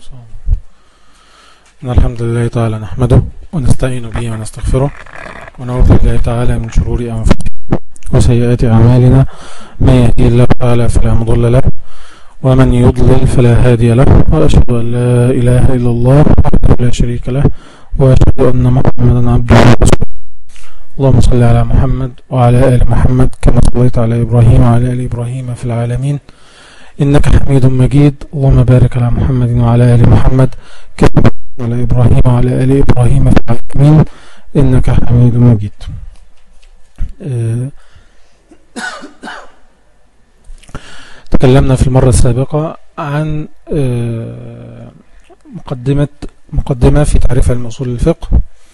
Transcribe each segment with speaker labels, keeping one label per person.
Speaker 1: إن الحمد لله تعالى نحمده ونستعين به ونستغفره ونعوذ بالله تعالى من شرور أنفسنا وسيئات أعمالنا. من يهدي الله تعالى فلا مضل له ومن يضلل فلا هادي له، وأشهد أن لا إله إلا الله وحده لا شريك له، وأشهد أن محمدا عبده ورسوله. اللهم صل على محمد وعلى آل محمد كما صليت على إبراهيم وعلى آل إبراهيم في العالمين إنك حميد مجيد. اللهم بارك على محمد وعلى آل محمد كما باركت على إبراهيم وعلى آل إبراهيم في العالمين إنك حميد مجيد. تكلمنا في المرة السابقة عن مقدمة في تعريف علم أصول الفقه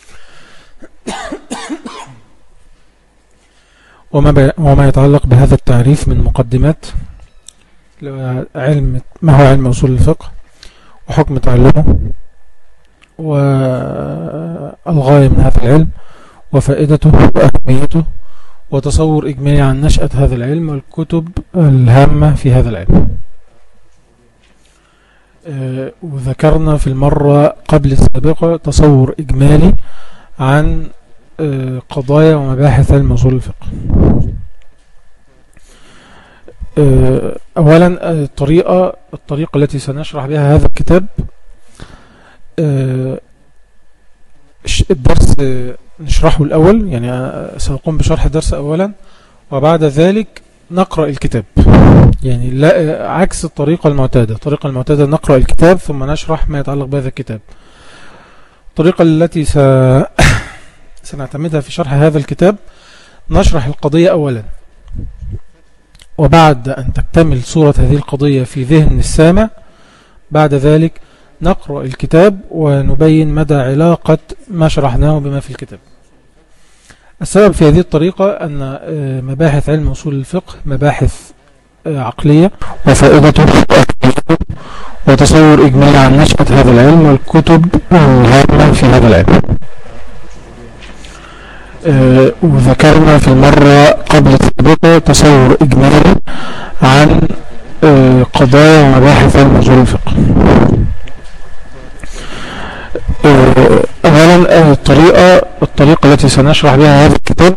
Speaker 1: وما يتعلق بهذا التعريف من مقدمات. ما هو علم أصول الفقه وحكم تعلمه والغاية من هذا العلم وفائدته وأهميته وتصور إجمالي عن نشأة هذا العلم والكتب الهامة في هذا العلم. وذكرنا في المرة قبل السابقة تصور إجمالي عن قضايا ومباحث علم أصول الفقه. أولا الطريقة التي سنشرح بها هذا الكتاب. الدرس نشرحه الأول، يعني سأقوم بشرح الدرس أولا وبعد ذلك نقرأ الكتاب، يعني لا عكس الطريقة المعتادة. الطريقة المعتادة نقرأ الكتاب ثم نشرح ما يتعلق بهذا الكتاب. الطريقة التي سنعتمدها في شرح هذا الكتاب نشرح القضية أولا، وبعد أن تكتمل صورة هذه القضية في ذهن السامع بعد ذلك نقرأ الكتاب ونبين مدى علاقة ما شرحناه بما في الكتاب. السبب في هذه الطريقة أن مباحث علم أصول الفقه مباحث عقلية وفائدته وتصور إجمالي عن نشأة هذا العلم والكتب الهامة في هذا العلم. وذكرنا في المرة قبل السابقة تصور إجمالي عن قضايا ومباحث علم أصول الفقه. أولا الطريقة التي سنشرح بها هذا الكتاب.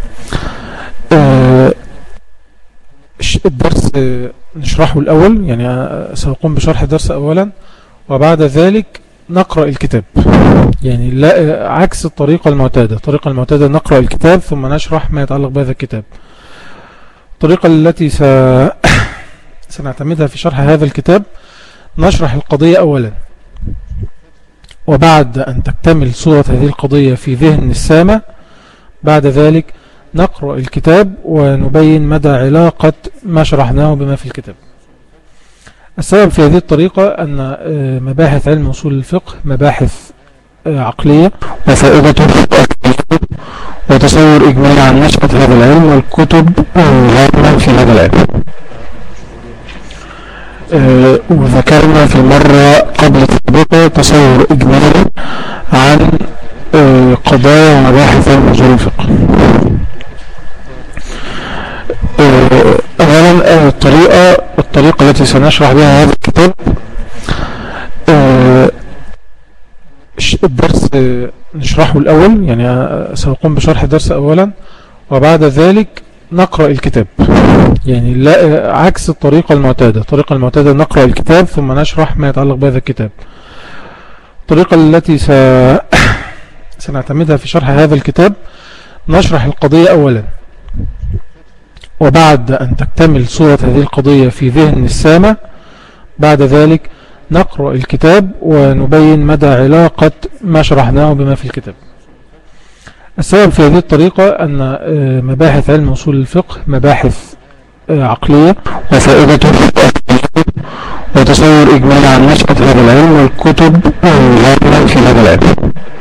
Speaker 1: الدرس نشرحه الأول، يعني سأقوم بشرح الدرس أولا وبعد ذلك نقرأ الكتاب، يعني لا عكس الطريقة المعتادة. الطريقة المعتادة نقرأ الكتاب ثم نشرح ما يتعلق بهذا الكتاب. الطريقة التي سنعتمدها في شرح هذا الكتاب نشرح القضية أولا، وبعد أن تكتمل صورة هذه القضية في ذهن السامع بعد ذلك نقرأ الكتاب ونبين مدى علاقة ما شرحناه بما في الكتاب. السبب في هذه الطريقة أن مباحث علم أصول الفقه مباحث عقلية وفائدته وتصور إجمالي عن نشأة هذا العلم والكتب الهامة في هذا العلم. وذكرنا في المرة قبل السابقة تصور إجمالي عن قضايا ومباحث علم أصول الفقه. أولا الطريقة التي سنشرح بها هذا الكتاب. الدرس نشرحه الأول، يعني سأقوم بشرح الدرس أولا وبعد ذلك نقرأ الكتاب، يعني لا عكس الطريقة المعتادة. الطريقة المعتادة نقرأ الكتاب ثم نشرح ما يتعلق بهذا الكتاب. الطريقة التي سنعتمدها في شرح هذا الكتاب نشرح القضية أولا، وبعد أن تكتمل صورة هذه القضية في ذهن السامع بعد ذلك نقرأ الكتاب ونبين مدى علاقة ما شرحناه بما في الكتاب. السبب في هذه الطريقة أن مباحث علم أصول الفقه مباحث عقلية وفائدته وتصور إجمالي عن نشأة هذا العلم والكتب الهامة في هذا العلم.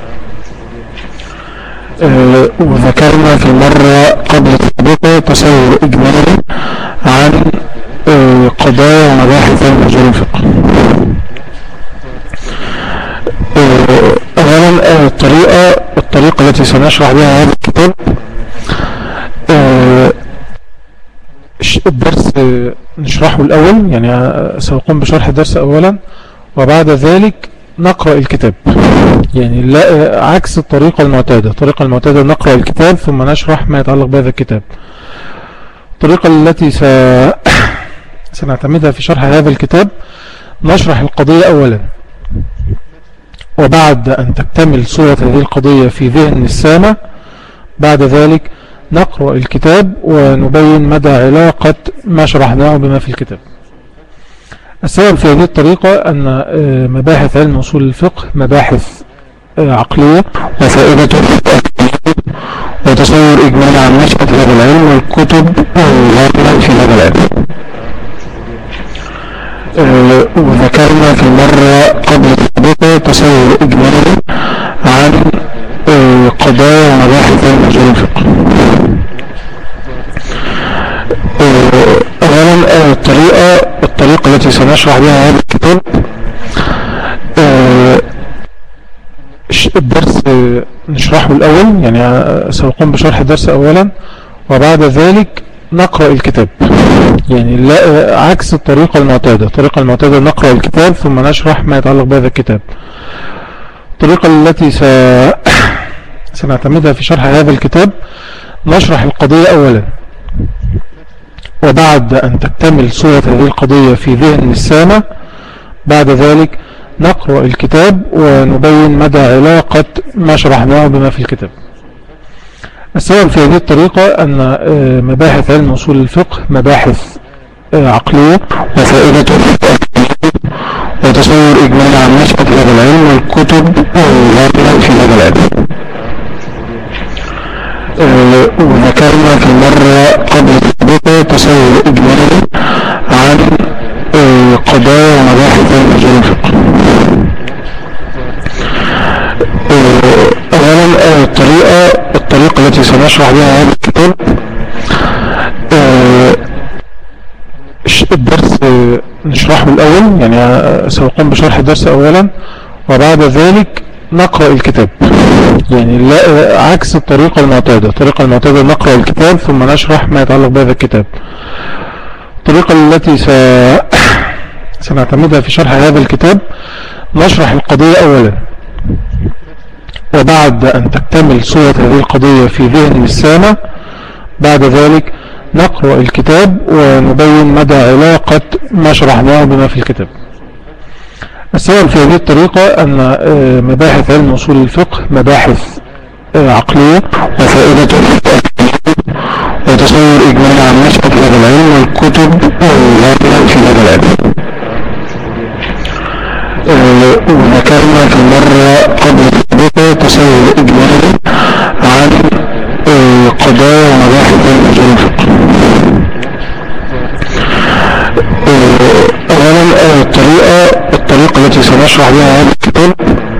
Speaker 1: وذكرنا في المرة قبل السابقة تصور إجمالي عن قضايا ومباحث علم أصول الفقه. أولا الطريقة التي سنشرح بها هذا الكتاب. الدرس نشرحه الأول، يعني سأقوم بشرح الدرس أولا وبعد ذلك نقرأ الكتاب. يعني لا عكس الطريقة المعتادة. الطريقة المعتادة نقرأ الكتاب ثم نشرح ما يتعلق بهذا الكتاب. الطريقة التي سنعتمدها في شرح هذا الكتاب: نشرح القضية أولا، وبعد أن تكتمل صورة هذه القضية في ذهن السامع بعد ذلك نقرأ الكتاب ونبين مدى علاقة ما شرحناه بما في الكتاب. السبب في هذه الطريقة أن مباحث علم أصول الفقه مباحث عقلية وفائدته وتصور إجمالي عن نشأة هذا العلم والكتب الغالية في هذا العلم. وذكرنا في المرة قبل السابقة تصور إجمالي عن قضايا ومباحث علم أصول الفقه. أولا الطريقة التي سنشرح بها هذا الكتاب: الدرس نشرحه الأول، يعني سنقوم بشرح الدرس أولا وبعد ذلك نقرأ الكتاب. يعني لا عكس الطريقة المعتادة. الطريقة المعتادة نقرأ الكتاب ثم نشرح ما يتعلق بهذا الكتاب. الطريقة التي سنعتمدها في شرح هذا الكتاب: نشرح القضية أولا، وبعد أن تكتمل صورة هذه القضية في ذهن السامع بعد ذلك نقرأ الكتاب ونبين مدى علاقة ما شرحناه بما في الكتاب. السبب في هذه الطريقة أن مباحث علم أصول الفقه مباحث عقلية وفائدته وتصور إجمالي عن نشأة هذا العلم والكتب الغالية في هذا العلم. وذكرنا في المرة قبل السابقة تصور إجمالي عن قضايا ومباحث علم أصول الفقه. أولا الطريقة التي سنشرح بها هذا الكتاب: الدرس نشرحه الأول، يعني سنقوم بشرح الدرس أولا وبعد ذلك نقرأ الكتاب. يعني لا عكس الطريقة المعتادة. الطريقة المعتادة نقرأ الكتاب ثم نشرح ما يتعلق بهذا الكتاب. الطريقة التي سنعتمدها في شرح هذا الكتاب: نشرح القضية أولا، وبعد أن تكتمل صورة هذه القضية في ذهن السامع بعد ذلك نقرأ الكتاب ونبين مدى علاقة ما شرحناه بما في الكتاب. السبب في هذه الطريقة أن مباحث علم أصول الفقه مباحث عقلية وفائدته وتصور إجمالي عن نشأة هذا العلم والكتب الغالية في هذا العلم. وذكرنا في المرة قبل السابقة تصور إجمالي عن قضايا ومباحث علم أصول الفقه. أولا الطريقة التي سنشرح بها هذا الكتاب: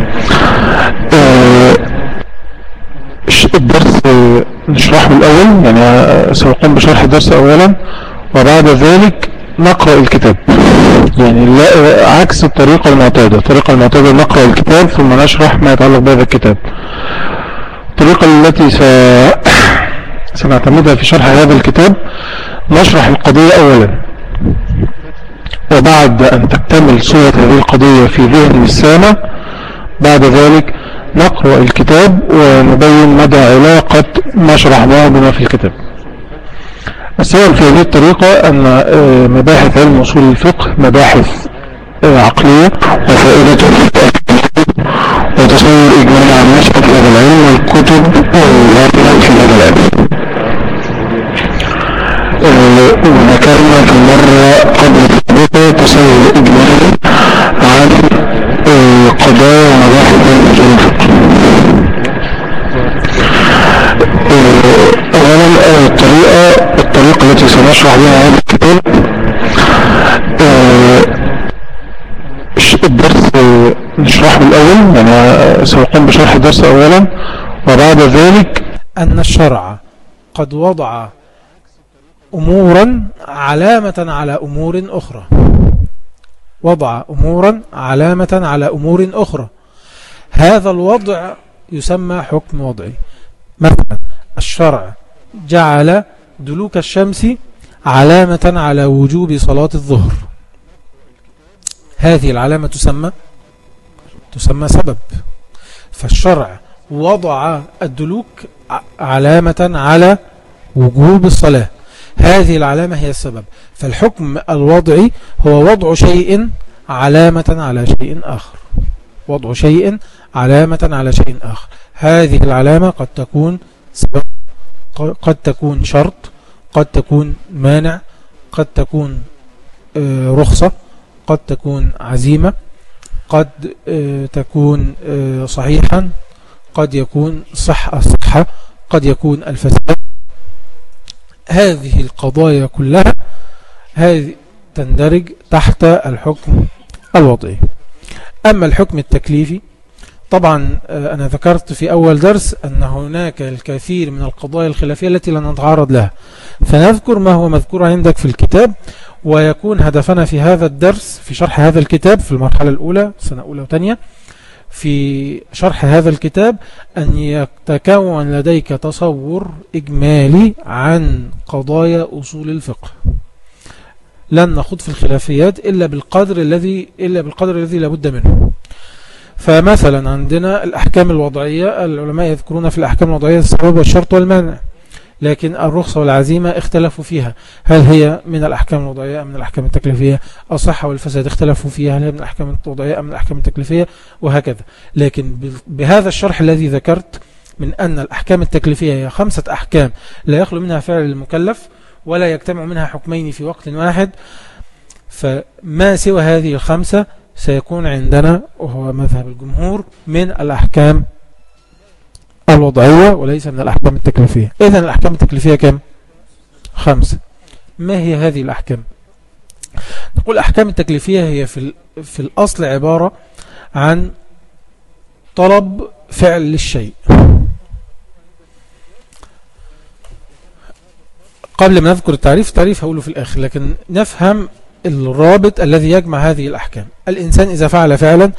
Speaker 1: الدرس نشرحه الأول، يعني سنقوم بشرح الدرس أولا وبعد ذلك نقرأ الكتاب. يعني لا عكس الطريقة المعتادة. الطريقة المعتادة نقرأ الكتاب ثم نشرح ما يتعلق بهذا الكتاب. الطريقة التي سنعتمدها في شرح هذا الكتاب: نشرح القضية أولا، وبعد أن تكتمل صورة هذه القضية في ذهن السامع بعد ذلك نقرأ الكتاب ونبين مدى علاقة ما شرحناه بما في الكتاب. السبب في هذه الطريقة أن مباحث علم أصول الفقه مباحث عقلية وفائدته وتصور إجمالي عن نشأة هذا العلم والكتب الغالية في هذا العلم. وذكرنا في المرة قبل السابقة تصور إجمالي عن قضايا ومباحث علم أصول الفقه. أولا الطريقة التي سنشرح بها هذا الكتاب: الدرس نشرحه الأول، يعني سنقوم بشرح الدرس أولا وبعد ذلك أن الشرع قد وضع أمورا علامة على أمور أخرى. وضع أمورا علامة على أمور أخرى. هذا الوضع يسمى حكم وضعي. مثلا الشرع جعل دلوك الشمس علامة على وجوب صلاة الظهر. هذه العلامة تسمى سبب. فالشرع وضع الدلوك علامة على وجوب الصلاة، هذه العلامة هي السبب. فالحكم الوضعي هو وضع شيء علامة على شيء آخر، وضع شيء علامة على شيء آخر. هذه العلامة قد تكون سبب، قد تكون شرط، قد تكون مانع، قد تكون رخصة، قد تكون عزيمة، قد تكون صحيحا، قد يكون الصحة، قد يكون الفساد. هذه القضايا كلها هذه تندرج تحت الحكم الوضعي. أما الحكم التكليفي، طبعا أنا ذكرت في أول درس أن هناك الكثير من القضايا الخلافية التي لن نتعرض لها، فنذكر ما هو مذكور عندك في الكتاب، ويكون هدفنا في هذا الدرس في شرح هذا الكتاب في المرحلة الأولى سنة أولى وثانية في شرح هذا الكتاب أن يتكون لديك تصور إجمالي عن قضايا أصول الفقه. لن نخوض في الخلافيات إلا بالقدر الذي لابد منه. فمثلا عندنا الأحكام الوضعية، العلماء يذكرون في الأحكام الوضعية السبب والشرط والمانع، لكن الرخصة والعزيمة اختلفوا فيها، هل هي من الأحكام الوضعية أم من الأحكام التكليفية؟ الصحة والفساد اختلفوا فيها، هل هي من الأحكام الوضعية أم من الأحكام التكليفية؟ وهكذا. لكن بهذا الشرح الذي ذكرت من أن الأحكام التكليفية هي 5 أحكام لا يخلو منها فعل المكلف ولا يجتمع منها حكمين في وقت واحد، فما سوى هذه ال5 سيكون عندنا، وهو مذهب الجمهور، من الأحكام الوضعية وليس من الأحكام التكليفية. إذن الأحكام التكليفية كم؟ 5. ما هي هذه الأحكام؟ نقول الأحكام التكليفية هي في الأصل عبارة عن طلب فعل للشيء. قبل ما نذكر التعريف هقوله في الآخر، لكن نفهم الرابط الذي يجمع هذه الأحكام. الإنسان إذا فعل فعلا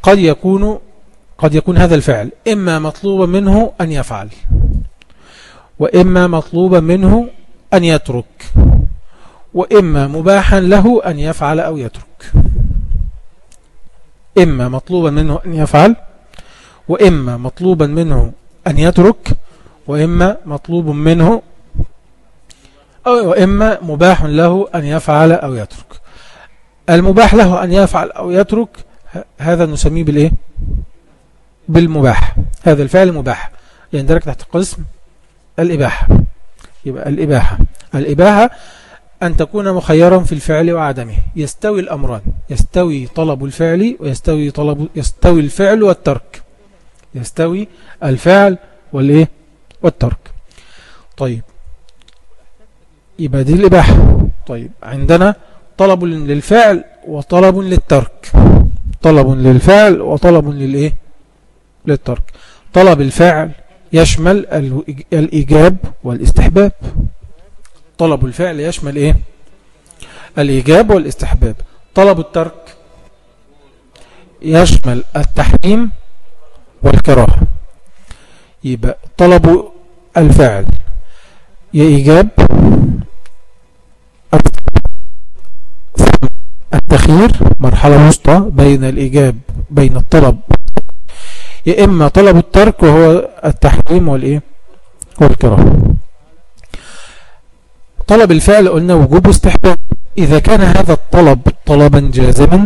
Speaker 1: قد يكون هذا الفعل إما مطلوبا منه أن يفعل، وإما مطلوبا منه أن يترك، وإما مباحا له أن يفعل أو يترك. إما مطلوبا منه أن يفعل، وإما مطلوبا منه أن يترك، وإما مطلوب منه وإما مباح له أن يفعل أو يترك. المباح له أن يفعل أو يترك هذا نسميه بالإيه؟ بالمباح. هذا الفعل مباح يندرج تحت قسم الإباحة. يبقى الإباحة أن تكون مخيرا في الفعل وعدمه. يستوي الأمران، يستوي طلب الفعل يستوي الفعل والترك، يستوي الفعل والإيه؟ والترك. طيب، يبقى دي الإباحة. طيب، عندنا طلب للفعل وطلب للترك، طلب للفعل وطلب للإيه؟ للترك. طلب الفعل يشمل الإيجاب والاستحباب. طلب الفعل يشمل إيه؟ الإيجاب والاستحباب. طلب الترك يشمل التحريم والكراهة. يبقى طلب الفعل يا إيجاب، التخيير مرحلة وسطى بين الإيجاب بين الطلب، يا إما طلب الترك وهو التحريم والإيه؟ والكراهة. طلب الفعل قلنا وجوب واستحباب. إذا كان هذا الطلب طلبا جازما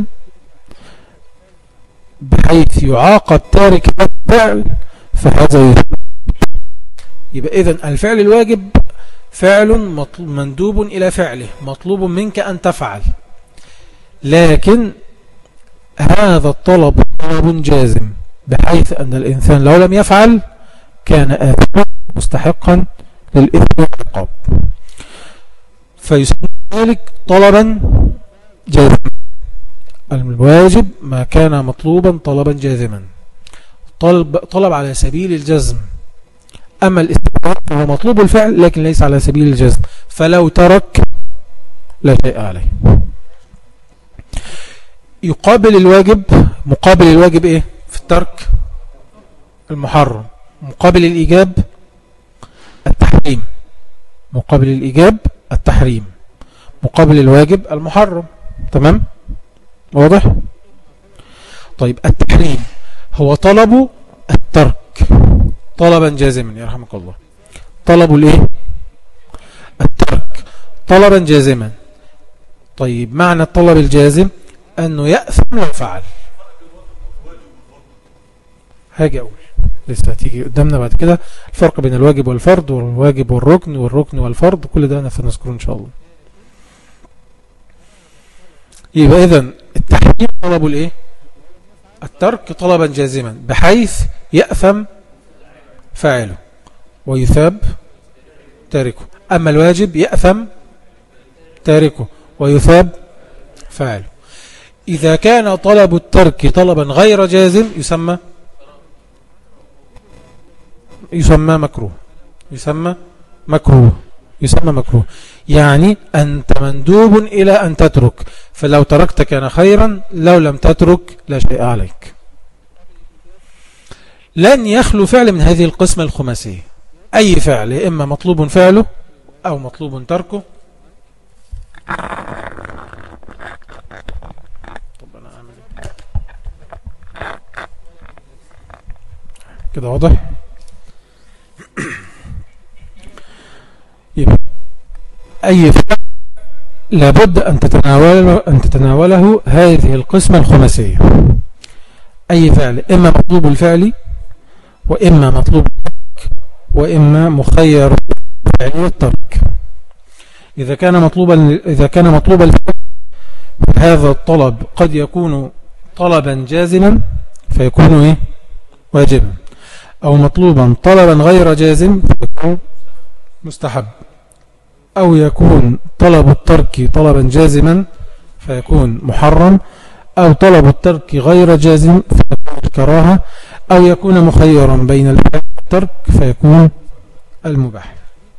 Speaker 1: بحيث يعاقب تارك الفعل فهذا يبقى إذن الفعل الواجب فعل مندوب إلى فعله، مطلوب منك أن تفعل، لكن هذا الطلب طلب جازم بحيث أن الإنسان لو لم يفعل كان آثما مستحقا للإثم والعقاب، فيسمى ذلك طلبا جازما. الواجب ما كان مطلوبا طلبا جازما، طلب على سبيل الجزم. أما الاستحباب فهو مطلوب الفعل لكن ليس على سبيل الجزم، فلو ترك لا شيء عليه. يقابل الواجب إيه في الترك؟ المحرم. مقابل الإيجاب التحريم، مقابل الواجب المحرم. تمام؟ واضح؟ طيب التحريم هو طلب الترك طلبا جازما، يرحمك الله، طلب الايه؟ الترك طلبا جازما. طيب معنى الطلب الجازم انه يأثم لو فعل. هاجي اقول لسه هتيجي قدامنا بعد كده الفرق بين الواجب والفرض والواجب والركن والركن والفرض، كل ده نذكره ان شاء الله. يبقى اذن التحريم طلب الايه؟ الترك طلبا جازما بحيث يأثم فاعله ويثاب تاركه. اما الواجب يأثم تاركه ويثاب فاعله. اذا كان طلب الترك طلبا غير جازم يسمى مكروه. يعني أنت مندوب إلى أن تترك، فلو تركت كان خيرا، لو لم تترك لا شيء عليك. لن يخلو فعل من هذه القسمة الخماسية، أي فعل إما مطلوب فعله أو مطلوب تركه. كده واضح؟ أي فعل لابد أن تتناوله هذه القسمة الخماسية. أي فعل إما مطلوب الفعل وإما مطلوب الترك وإما مخير الفعل والترك. إذا كان مطلوب الفعل، هذا الطلب قد يكون طلبا جازما فيكون إيه؟ واجبا، أو مطلوبا طلبا غير جازم فيكون مستحب، أو يكون طلب الترك طلبا جازما فيكون محرم، أو طلب الترك غير جازم فيكون الكراهة، أو يكون مخيرا بين الفعل والترك فيكون المباح.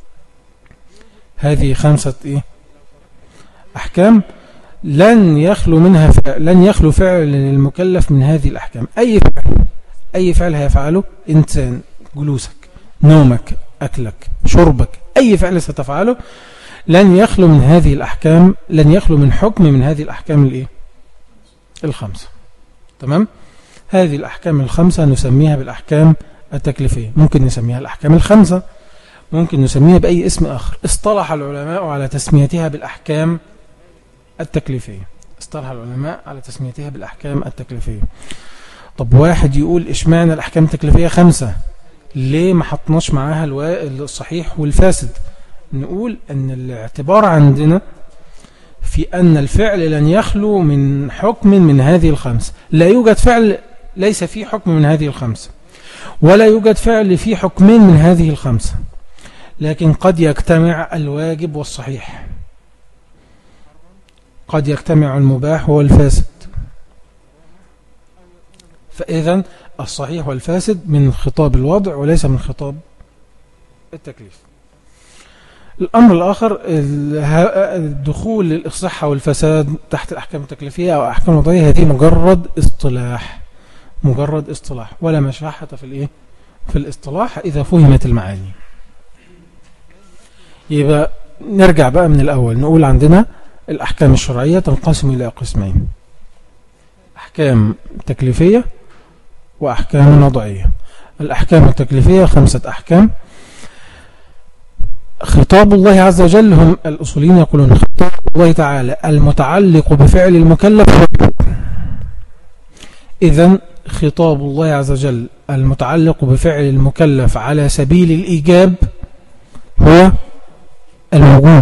Speaker 1: هذه 5 أحكام لن يخلو فعل المكلف من هذه الأحكام. أي فعل هيفعله إنسان، جلوسك، نومك، أكلك، شربك، أي فعل ستفعله لن يخلو من هذه الأحكام، لن يخلو من حكم من هذه الأحكام ال5. تمام؟ هذه الأحكام ال5 نسميها بالأحكام التكليفية. ممكن نسميها الأحكام ال5، ممكن نسميها بأي اسم آخر. اصطلح العلماء على تسميتها بالأحكام التكليفية. طب واحد يقول اشمعنى الأحكام التكليفية 5؟ ليه ما حطناش معاها الصحيح والفاسد؟ نقول أن الاعتبار عندنا في أن الفعل لن يخلو من حكم من هذه ال5. لا يوجد فعل ليس فيه حكم من هذه ال5، ولا يوجد فعل فيه حكمين من هذه ال5، لكن قد يجتمع الواجب والصحيح، قد يجتمع المباح والفاسد. فإذن الصحيح والفاسد من خطاب الوضع وليس من خطاب التكليف. الأمر الآخر الدخول للإصحة والفساد تحت الأحكام التكليفية أو أحكام الوضعية، هذه مجرد اصطلاح ولا مشاحة في الاصطلاح إذا فهمت المعاني. يبقى نرجع بقى من الأول، نقول عندنا الأحكام الشرعية تنقسم إلى قسمين: أحكام تكليفية وأحكام وضعية. الأحكام التكليفية 5 أحكام. خطاب الله عز وجل، هم الأصوليين يقولون خطاب الله تعالى المتعلق بفعل المكلف هو الحكم. إذن خطاب الله عز وجل المتعلق بفعل المكلف على سبيل الإيجاب هو الوجوب.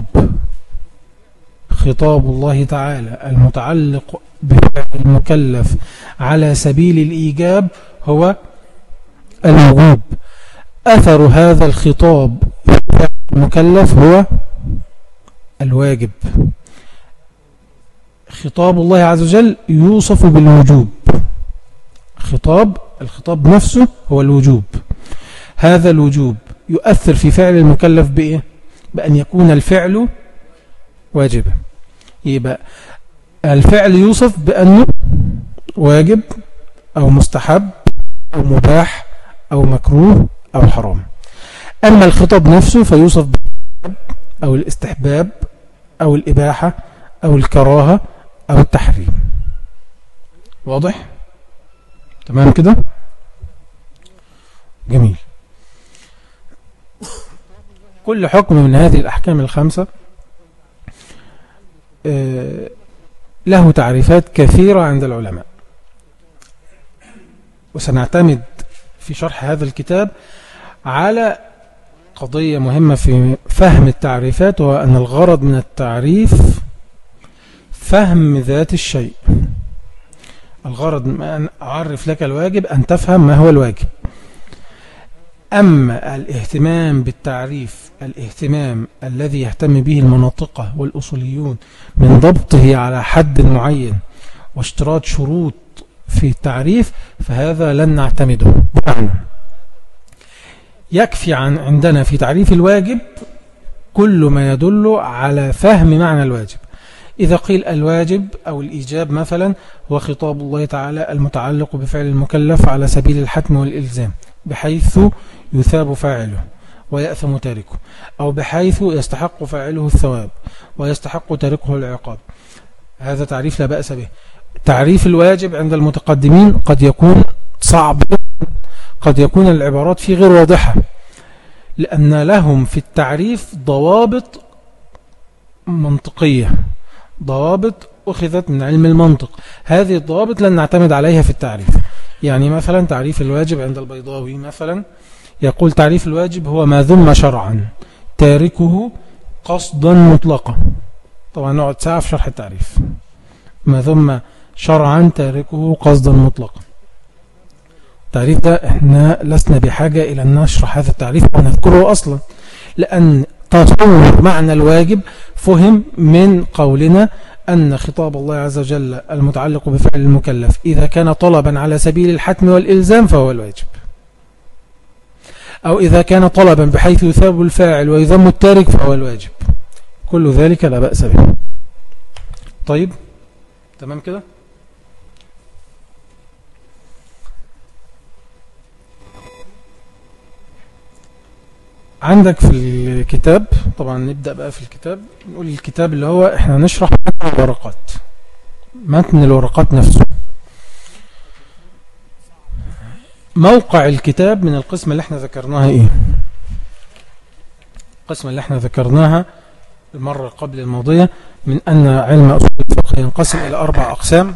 Speaker 1: خطاب الله تعالى المتعلق بفعل المكلف على سبيل الإيجاب هو الوجوب. أثر هذا الخطاب في المكلف هو الواجب. خطاب الله عز وجل يوصف بالوجوب. الخطاب نفسه هو الوجوب. هذا الوجوب يؤثر في فعل المكلف بإيه؟ بأن يكون الفعل واجبا. يبقى الفعل يوصف بأنه واجب أو مستحب أو مباح أو مكروه أو حرام. أما الخطاب نفسه فيوصف بالواجب أو الاستحباب أو الإباحة أو الكراهة أو التحريم. واضح؟ تمام كده؟ جميل. كل حكم من هذه الأحكام الخمسة له تعريفات كثيرة عند العلماء، وسنعتمد في شرح هذا الكتاب على قضية مهمة في فهم التعريفات، وهو أن الغرض من التعريف فهم ذات الشيء. الغرض من أن أعرف لك الواجب أن تفهم ما هو الواجب. أما الاهتمام بالتعريف، الاهتمام الذي يهتم به المناطقة والأصوليون من ضبطه على حد معين واشتراط شروط في التعريف، فهذا لن نعتمده. يكفي عندنا في تعريف الواجب كل ما يدل على فهم معنى الواجب. إذا قيل الواجب أو الإيجاب مثلا هو خطاب الله تعالى المتعلق بفعل المكلف على سبيل الحتم والإلزام، بحيث يثاب فاعله ويأثم تاركه، أو بحيث يستحق فاعله الثواب ويستحق تاركه العقاب. هذا تعريف لا بأس به. تعريف الواجب عند المتقدمين قد يكون صعب، قد يكون العبارات فيه غير واضحة، لأن لهم في التعريف ضوابط منطقية، ضوابط أخذت من علم المنطق. هذه الضوابط لن نعتمد عليها في التعريف. يعني مثلا تعريف الواجب عند البيضاوي مثلا يقول تعريف الواجب هو ما ذم شرعا تاركه قصدا مطلقا. طبعا نقعد ساعة في شرح التعريف. ما ذم شرعا تاركه قصدا مطلقا. التعريف ده احنا لسنا بحاجة إلى أن نشرح هذا التعريف ونذكره أصلا، لأن تصور معنى الواجب فهم من قولنا أن خطاب الله عز وجل المتعلق بفعل المكلف إذا كان طلبا على سبيل الحتم والإلزام فهو الواجب، أو إذا كان طلبا بحيث يثاب الفاعل ويذم التارك فهو الواجب. كل ذلك لا بأس به. طيب تمام كده؟ عندك في الكتاب، طبعا نبدأ بقى في الكتاب، نقول الكتاب اللي هو احنا نشرح متن الورقات، متن الورقات نفسه. موقع الكتاب من القسمة اللي احنا ذكرناها ايه؟ القسمة اللي احنا ذكرناها المرة قبل الماضية من أن علم أصول الفقه ينقسم إلى 4 أقسام.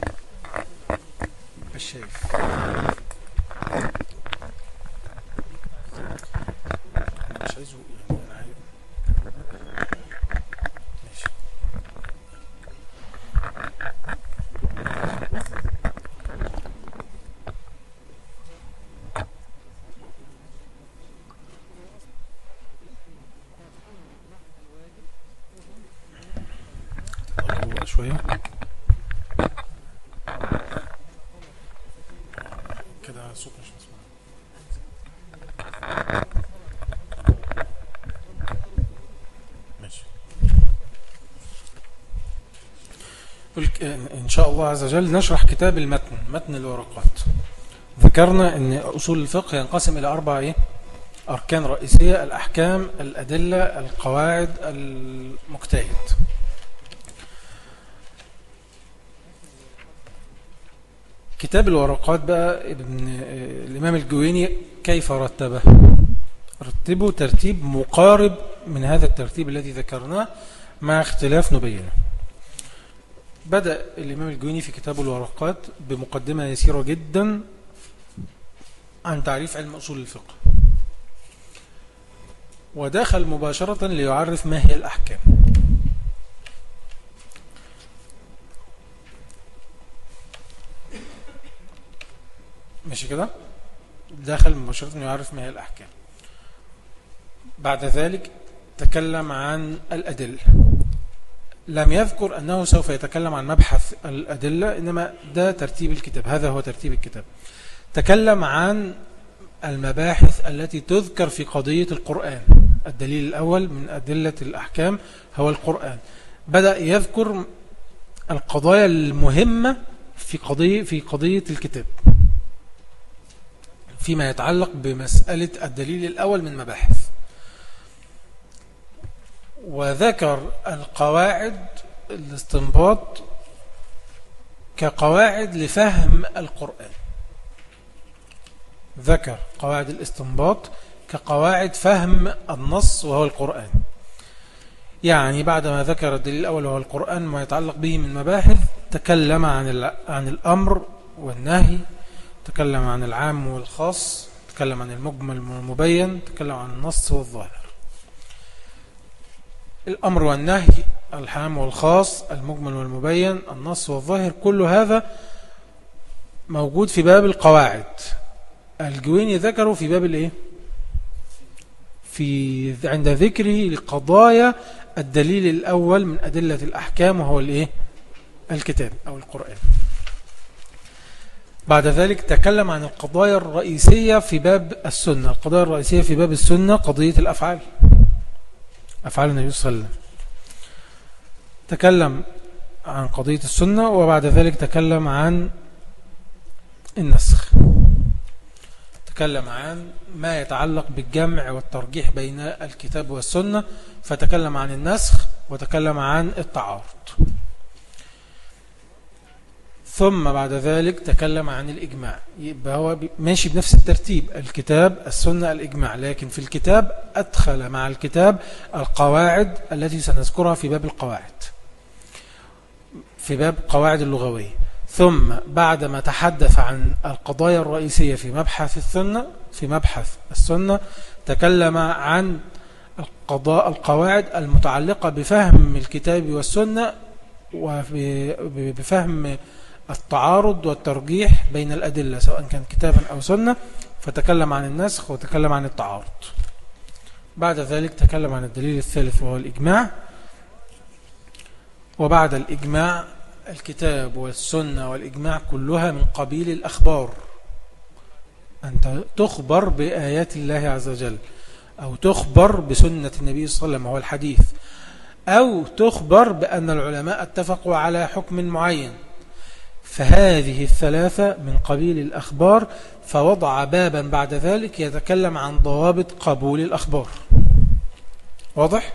Speaker 1: شوية كده صوت مش مسموع. ماشي. إن شاء الله عز وجل نشرح كتاب المتن، متن الورقات. ذكرنا أن أصول الفقه ينقسم إلى 4 أركان رئيسية: الأحكام، الأدلة، القواعد، المجتهد. كتاب الورقات بقى الإمام الجويني كيف رتبه؟ رتبه ترتيب مقارب من هذا الترتيب الذي ذكرناه مع اختلاف نبينه. بدأ الإمام الجويني في كتاب الورقات بمقدمة يسيرة جدا عن تعريف علم أصول الفقه، ودخل مباشرة ليعرف ما هي الأحكام. ماشي كده؟ دخل مباشرة يعرف ما هي الأحكام. بعد ذلك تكلم عن الأدلة. لم يذكر أنه سوف يتكلم عن مبحث الأدلة، إنما ده ترتيب الكتاب، هذا هو ترتيب الكتاب. تكلم عن المباحث التي تذكر في قضية القرآن. الدليل الأول من أدلة الأحكام هو القرآن. بدأ يذكر القضايا المهمة في قضية الكتاب فيما يتعلق بمسألة الدليل الأول من مباحث، وذكر القواعد الاستنباط كقواعد لفهم القرآن. ذكر قواعد الاستنباط كقواعد فهم النص وهو القرآن. يعني بعدما ذكر الدليل الأول وهو القرآن ما يتعلق به من مباحث، تكلم عن الأمر والنهي، تكلم عن العام والخاص، تكلم عن المجمل والمبين، تكلم عن النص والظاهر. الأمر والنهي، العام والخاص، المجمل والمبين، النص والظاهر، كل هذا موجود في باب القواعد. الجويني ذكره في باب الايه؟ عند ذكره لقضايا الدليل الأول من أدلة الأحكام وهو الايه؟ الكتاب أو القرآن. بعد ذلك تكلم عن القضايا الرئيسية في باب السنة. القضايا الرئيسية في باب السنة قضية الأفعال، أفعال النبي صلى الله عليه وسلم. تكلم عن قضية السنة، وبعد ذلك تكلم عن النسخ، تكلم عن ما يتعلق بالجمع والترجيح بين الكتاب والسنة، فتكلم عن النسخ وتكلم عن التعارض. ثم بعد ذلك تكلم عن الإجماع. يبقى هو ماشي بنفس الترتيب، الكتاب، السنة، الإجماع، لكن في الكتاب أدخل مع الكتاب القواعد التي سنذكرها في باب القواعد، في باب قواعد اللغوية. ثم بعدما تحدث عن القضايا الرئيسية في مبحث السنة، تكلم عن القواعد المتعلقة بفهم الكتاب والسنة وبفهم التعارض والترجيح بين الأدلة سواء كان كتابا أو سنة، فتكلم عن النسخ وتكلم عن التعارض. بعد ذلك تكلم عن الدليل الثالث وهو الإجماع. وبعد الإجماع الكتاب والسنة والإجماع كلها من قبيل الأخبار، أنت تخبر بآيات الله عز وجل، أو تخبر بسنة النبي صلى الله عليه وسلم وهو الحديث، أو تخبر بأن العلماء اتفقوا على حكم معين. فهذه الثلاثة من قبيل الأخبار، فوضع بابا بعد ذلك يتكلم عن ضوابط قبول الأخبار. واضح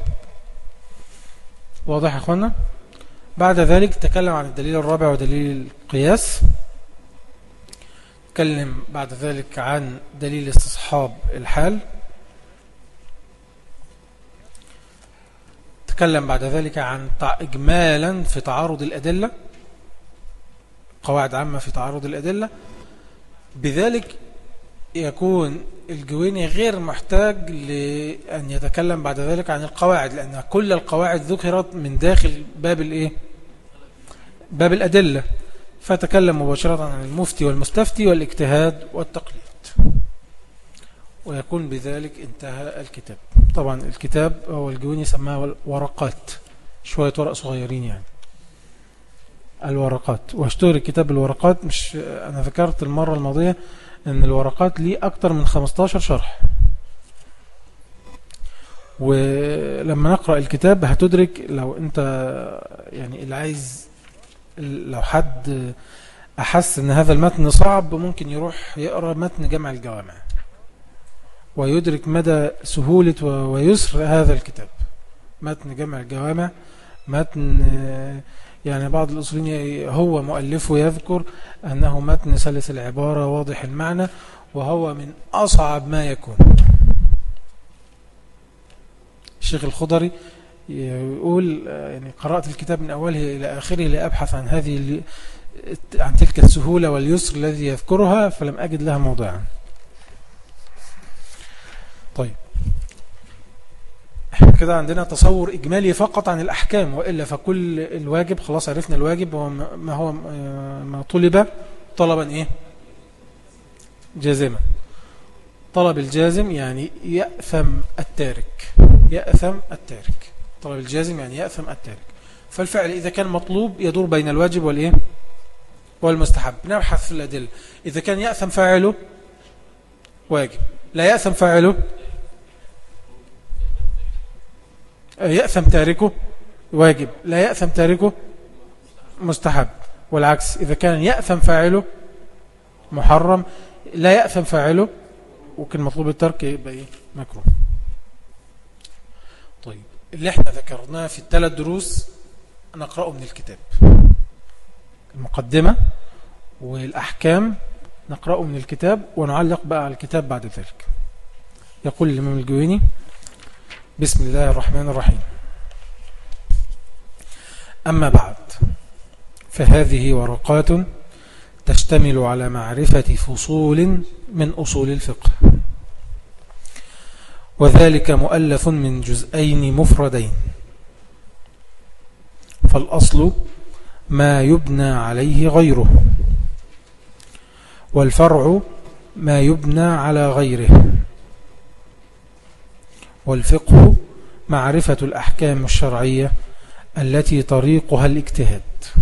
Speaker 1: يا أخوانا؟ بعد ذلك تكلم عن الدليل الرابع ودليل القياس. تكلم بعد ذلك عن دليل استصحاب الحال. تكلم بعد ذلك عن إجمالا في تعارض الأدلة، قواعد عامة في تعارض الأدلة. بذلك يكون الجويني غير محتاج لأن يتكلم بعد ذلك عن القواعد، لأن كل القواعد ذكرت من داخل باب الإيه؟ باب الأدلة. فتكلم مباشرة عن المفتي والمستفتي والاجتهاد والتقليد، ويكون بذلك انتهى الكتاب. طبعا الكتاب هو الجويني سماه ورقات، شوية ورق صغيرين يعني الورقات. واشتهر كتاب الورقات، مش أنا ذكرت المرة الماضية أن الورقات ليه أكتر من 15 شرح، ولما نقرأ الكتاب هتدرك لو أنت يعني اللي عايز، لو حد أحس أن هذا المتن صعب ممكن يروح يقرأ متن جمع الجوامع ويدرك مدى سهولة ويسر هذا الكتاب. متن جمع الجوامع متن يعني بعض الأصوليين هو مؤلفه يذكر أنه متن سلس العبارة واضح المعنى، وهو من أصعب ما يكون. الشيخ الخضري يقول يعني قرأت الكتاب من أوله إلى آخره لأبحث عن عن تلك السهولة واليسر الذي يذكرها، فلم أجد لها موضعا. طيب كده عندنا تصور إجمالي فقط عن الأحكام، وإلا فكل الواجب خلاص عرفنا الواجب وما هو ما طلب طلبا إيه؟ جازما. طلب الجازم يعني يأثم التارك، طلب الجازم يعني يأثم التارك. فالفعل إذا كان مطلوب يدور بين الواجب والإيه؟ والمستحب. نبحث في الأدلة، إذا كان يأثم فاعله واجب، لا يأثم فاعله، يأثم تاركه واجب، لا يأثم تاركه مستحب. والعكس، إذا كان يأثم فاعله محرم، لا يأثم فاعله، وكان مطلوب الترك يبقى إيه؟ مكروه. طيب اللي احنا ذكرناه في الثلاث دروس نقرأه من الكتاب. المقدمة والأحكام نقرأه من الكتاب ونعلق بقى على الكتاب بعد ذلك. يقول الإمام الجويني: بسم الله الرحمن الرحيم. أما بعد، فهذه ورقات تشتمل على معرفة فصول من أصول الفقه، وذلك مؤلف من جزئين مفردين. فالأصل ما يبنى عليه غيره، والفرع ما يبنى على غيره. والفقه معرفة الأحكام الشرعية التي طريقها الاجتهاد.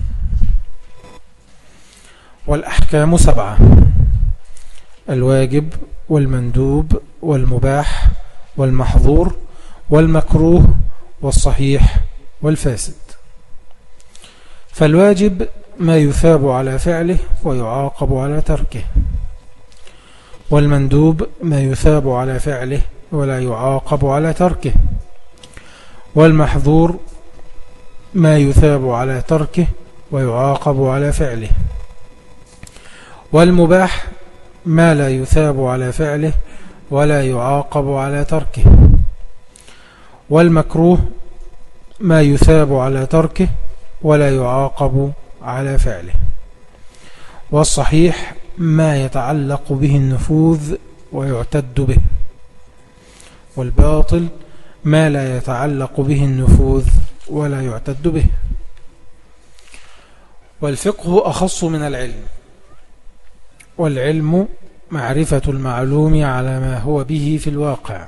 Speaker 1: والأحكام 7: الواجب والمندوب والمباح والمحظور والمكروه والصحيح والفاسد. فالواجب ما يثاب على فعله ويعاقب على تركه، والمندوب ما يثاب على فعله ولا يعاقب على تركه، والمحظور ما يثاب على تركه ويعاقب على فعله، والمباح ما لا يثاب على فعله ولا يعاقب على تركه، والمكروه ما يثاب على تركه ولا يعاقب على فعله، والصحيح ما يتعلق به النفوذ ويعتد به، والباطل ما لا يتعلق به النفوذ ولا يعتد به. والفقه أخص من العلم، والعلم معرفة المعلوم على ما هو به في الواقع،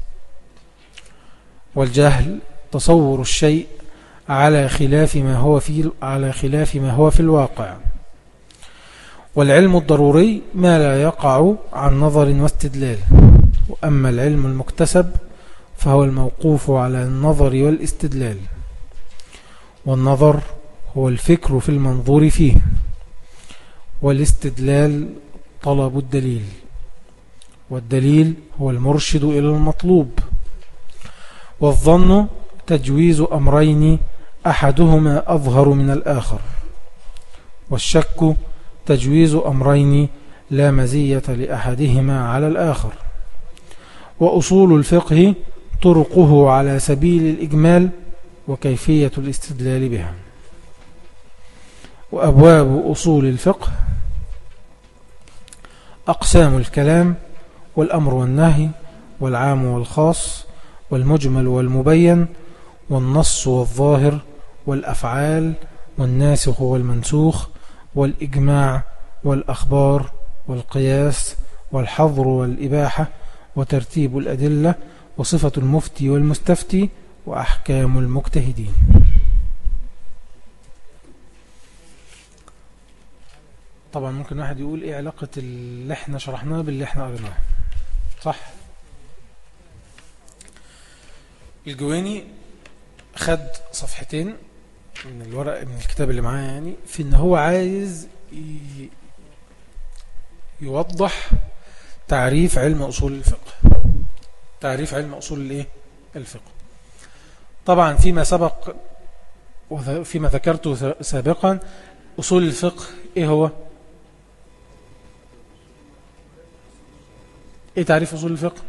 Speaker 1: والجهل تصور الشيء على خلاف ما هو في الواقع. والعلم الضروري ما لا يقع عن نظر واستدلال، وأما العلم المكتسب فهو الموقوف على النظر والاستدلال. والنظر هو الفكر في المنظور فيه، والاستدلال طلب الدليل، والدليل هو المرشد إلى المطلوب. والظن تجويز أمرين أحدهما أظهر من الآخر، والشك تجويز أمرين لا مزية لأحدهما على الآخر. وأصول الفقه طرقه على سبيل الإجمال وكيفية الاستدلال بها. وأبواب أصول الفقه: أقسام الكلام، والأمر والنهي، والعام والخاص، والمجمل والمبين، والنص والظاهر، والأفعال، والناسخ والمنسوخ، والإجماع، والأخبار، والقياس، والحظر والإباحة، وترتيب الأدلة، وصفة المفتي والمستفتي، وأحكام المجتهدين. طبعا ممكن واحد يقول ايه علاقة اللي احنا شرحناه باللي احنا قريناه؟ صح؟ الجويني خد صفحتين من الورق من الكتاب اللي معاه، يعني في ان هو عايز يوضح تعريف علم أصول الفقه. تعريف علم أصول الايه؟ الفقه. طبعا فيما سبق وفيما ذكرته سابقا، أصول الفقه ايه هو؟ ايه تعريف أصول الفقه؟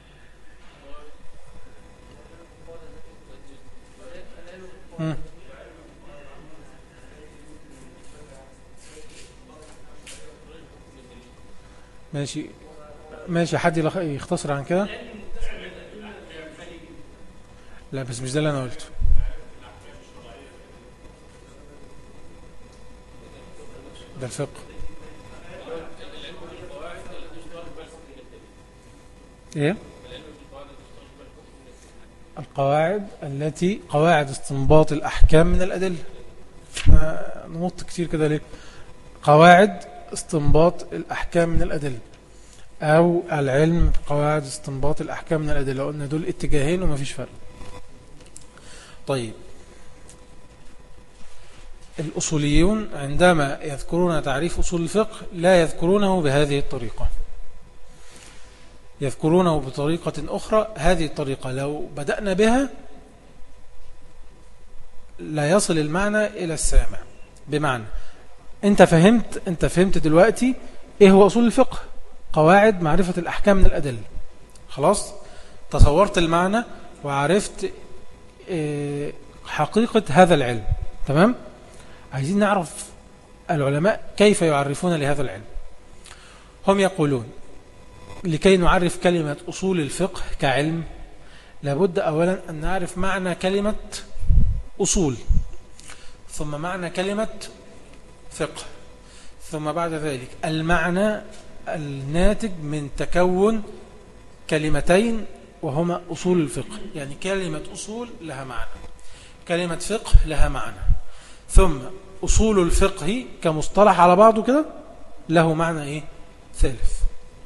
Speaker 1: ماشي حد يختصر عن كده؟ لا بس مش ده اللي انا قلته. ده الفقه. ايه؟ القواعد التي قواعد استنباط الأحكام من الأدلة. نمط كتير كده ليه؟ قواعد استنباط الأحكام من الأدلة، أو العلم قواعد استنباط الأحكام من الأدلة. قلنا دول اتجاهين وما فيش فرق. طيب، الأصوليون عندما يذكرون تعريف أصول الفقه لا يذكرونه بهذه الطريقة، يذكرونه بطريقة أخرى. هذه الطريقة لو بدأنا بها لا يصل المعنى إلى السامع. بمعنى انت فهمت دلوقتي ايه هو اصول الفقه، قواعد معرفة الاحكام من الادلة. خلاص تصورت المعنى وعرفت حقيقة هذا العلم. تمام. عايزين نعرف العلماء كيف يعرفون لهذا العلم. هم يقولون لكي نعرف كلمة أصول الفقه كعلم لابد أولا أن نعرف معنى كلمة أصول، ثم معنى كلمة فقه، ثم بعد ذلك المعنى الناتج من تكون كلمتين وهما أصول الفقه. يعني كلمة أصول لها معنى، كلمة فقه لها معنى، ثم أصول الفقه كمصطلح على بعضه كده له معنى إيه ثالث.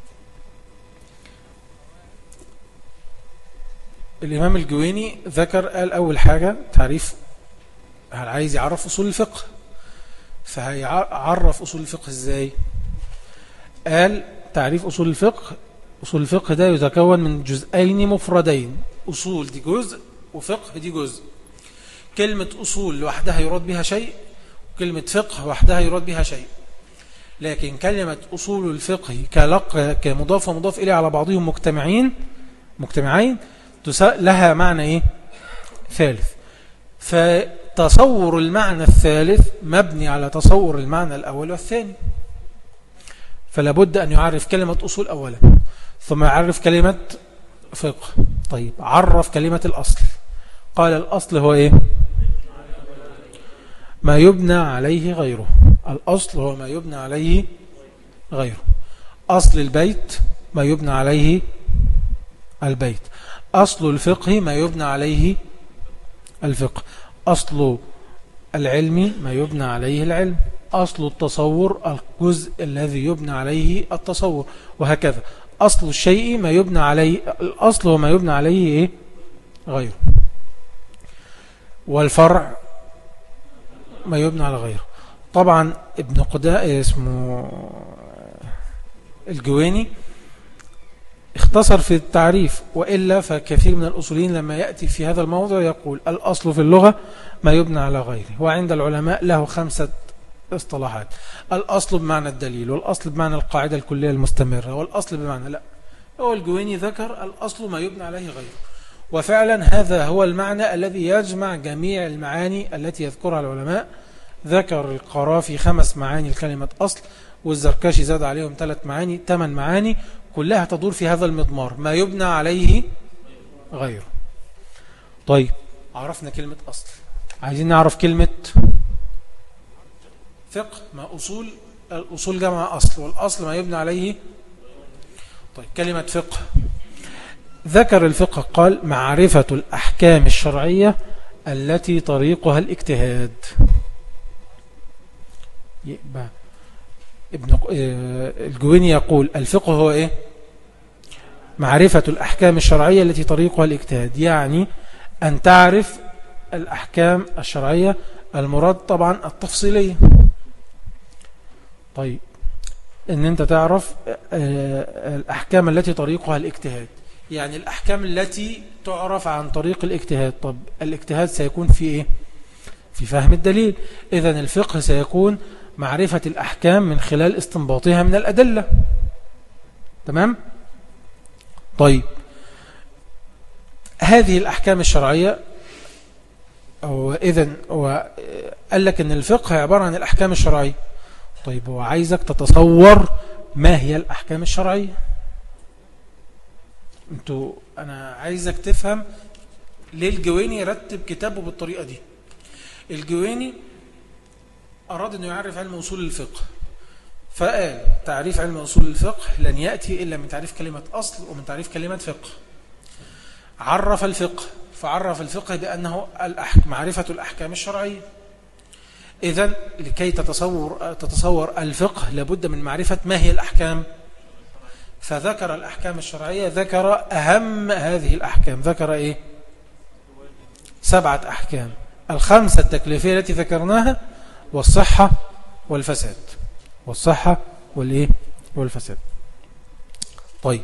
Speaker 1: الإمام الجويني ذكر قال أول حاجة تعريف، عايز يعرف أصول الفقه، فهيعرف أصول الفقه إزاي؟ قال تعريف أصول الفقه، أصول الفقه ده يتكون من جزئين مفردين، أصول دي جزء وفقه دي جزء. كلمة أصول لوحدها يراد بها شيء، وكلمة فقه وحدها يراد بها شيء. لكن كلمة أصول الفقه كمضاف ومضاف إليه على بعضهم مجتمعين لها معنى إيه ثالث. فتصور المعنى الثالث مبني على تصور المعنى الأول والثاني. فلا بد أن يعرف كلمة أصول أولا ثم يعرف كلمة فقه. طيب عرف كلمة الأصل، قال الأصل هو إيه؟ ما يبنى عليه غيره. الأصل هو ما يبنى عليه غيره. أصل البيت ما يبنى عليه البيت. أصل الفقه ما يبنى عليه الفقه. أصل العلم ما يبنى عليه العلم. أصل التصور الجزء الذي يبنى عليه التصور، وهكذا. أصل الشيء ما يبنى عليه الأصل وما يبنى عليه إيه؟ غيره. والفرع ما يبنى على غيره. طبعا ابن قدامة اسمه الجويني اختصر في التعريف، وإلا فكثير من الأصولين لما يأتي في هذا الموضوع يقول الأصل في اللغة ما يبنى على غيره. وعند العلماء له 5 اصطلاحات: الأصل بمعنى الدليل، والأصل بمعنى القاعدة الكلية المستمرة، والأصل بمعنى لا. هو الجويني ذكر الأصل ما يبنى عليه غيره، وفعلا هذا هو المعنى الذي يجمع جميع المعاني التي يذكرها العلماء. ذكر القرافي 5 معاني لكلمة أصل، والزركشي زاد عليهم 3 معاني، 8 معاني كلها تدور في هذا المضمار ما يبنى عليه غيره. طيب عرفنا كلمة أصل، عايزين نعرف كلمة فقه. ما الأصول جمع أصل، والأصل ما يبنى عليه. طيب كلمة فقه، ذكر الفقه قال معرفة الأحكام الشرعية التي طريقها الاجتهاد. يبقى الجويني يقول الفقه هو إيه؟ معرفة الأحكام الشرعية التي طريقها الاجتهاد، يعني أن تعرف الأحكام الشرعية، المراد طبعا التفصيلية. طيب أن أنت تعرف الأحكام التي طريقها الاجتهاد، يعني الأحكام التي تعرف عن طريق الاجتهاد. طب الاجتهاد سيكون في إيه؟ في فهم الدليل. إذن الفقه سيكون معرفة الأحكام من خلال استنباطها من الأدلة. تمام؟ طيب هذه الأحكام الشرعية، إذن قال لك أن الفقه عبارة عن الأحكام الشرعية. طيب هو عايزك تتصور ما هي الأحكام الشرعية. أنا عايزك تفهم ليه الجويني يرتب كتابه بالطريقة دي. الجويني أراد أن يعرف علم أصول الفقه، فقال تعريف علم أصول الفقه لن يأتي إلا من تعريف كلمة أصل ومن تعريف كلمة فقه. عرف الفقه، فعرف الفقه بأنه معرفة الأحكام الشرعية. إذن لكي تتصور الفقه لابد من معرفة ما هي الأحكام. فذكر الأحكام الشرعية، ذكر أهم هذه الأحكام، ذكر إيه؟ 7 أحكام: 5 التكليفية التي ذكرناها، والصحة والفساد. والصحة والإيه؟ والفساد. طيب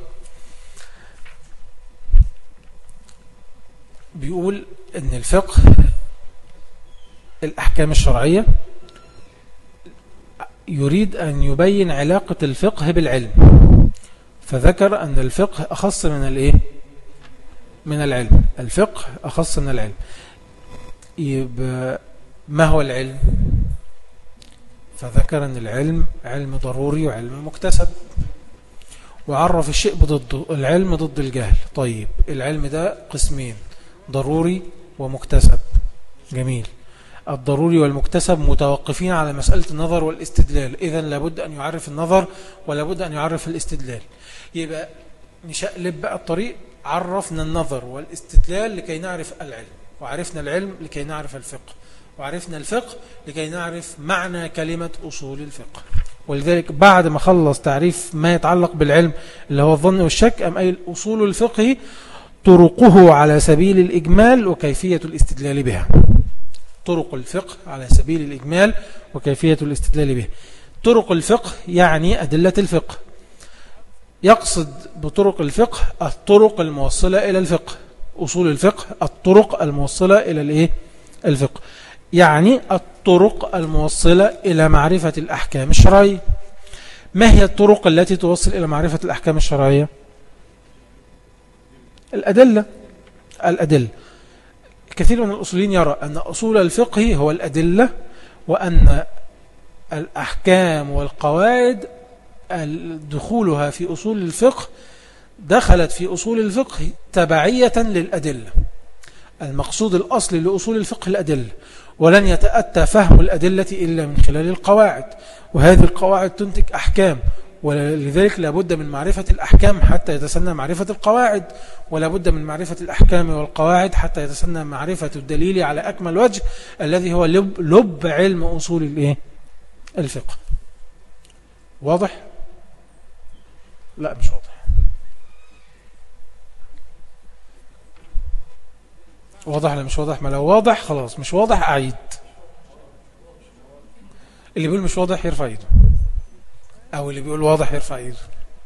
Speaker 1: بيقول أن الفقه الأحكام الشرعية يريد أن يبين علاقة الفقه بالعلم، فذكر أن الفقه أخص من الإيه؟ من العلم. الفقه أخص من العلم. يبقى ما هو العلم؟ فذكر أن العلم علم ضروري وعلم مكتسب، وعرف الشيء بضده، العلم ضد الجهل. طيب العلم ده قسمين، ضروري ومكتسب. جميل. الضروري والمكتسب متوقفين على مسألة النظر والاستدلال، إذن لابد أن يعرف النظر ولابد أن يعرف الاستدلال. يبقى نشقلب بقى الطريق، عرفنا النظر والاستدلال لكي نعرف العلم، وعرفنا العلم لكي نعرف الفقه، وعرفنا الفقه لكي نعرف معنى كلمة أصول الفقه. ولذلك بعد ما خلص تعريف ما يتعلق بالعلم اللي هو الظن والشك، أم أي أصول الفقه طرقه على سبيل الإجمال وكيفية الاستدلال بها. طرق الفقه على سبيل الإجمال وكيفية الاستدلال بها. طرق الفقه يعني أدلة الفقه. يقصد بطرق الفقه الطرق الموصلة إلى الفقه. أصول الفقه الطرق الموصلة إلى الإيه؟ الفقه، يعني الطرق الموصلة إلى معرفة الأحكام الشرعية. ما هي الطرق التي توصل إلى معرفة الأحكام الشرعية؟ الأدلة. كثير من الأصوليين يرى أن أصول الفقه هو الأدلة، وأن الأحكام والقواعد دخولها في أصول الفقه دخلت في أصول الفقه تبعية للأدلة. المقصود الأصلي لأصول الفقه الأدلة، ولن يتأتى فهم الأدلة إلا من خلال القواعد، وهذه القواعد تنتج أحكام، ولذلك لابد من معرفة الأحكام حتى يتسنى معرفة القواعد، ولابد من معرفة الأحكام والقواعد حتى يتسنى معرفة الدليل على أكمل وجه، الذي هو لب علم أصول الفقه. واضح؟ لا مش واضح. واضح ولا مش واضح؟ ما لو واضح خلاص، مش واضح أعيد. اللي بيقول مش واضح يرفع ايده، او اللي بيقول واضح يرفع ايده.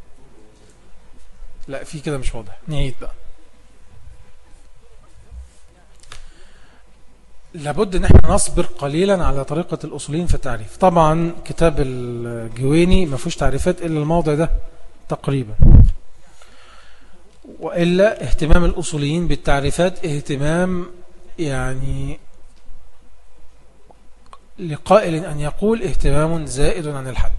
Speaker 1: لا في كده مش واضح، نعيد بقى. لابد ان احنا نصبر قليلا على طريقة الاصوليين في التعريف. طبعا كتاب الجويني ما فيهوش تعريفات الا الموضع ده تقريبا، وإلا اهتمام الأصوليين بالتعريفات اهتمام يعني لقائل أن يقول اهتمام زائد عن الحد.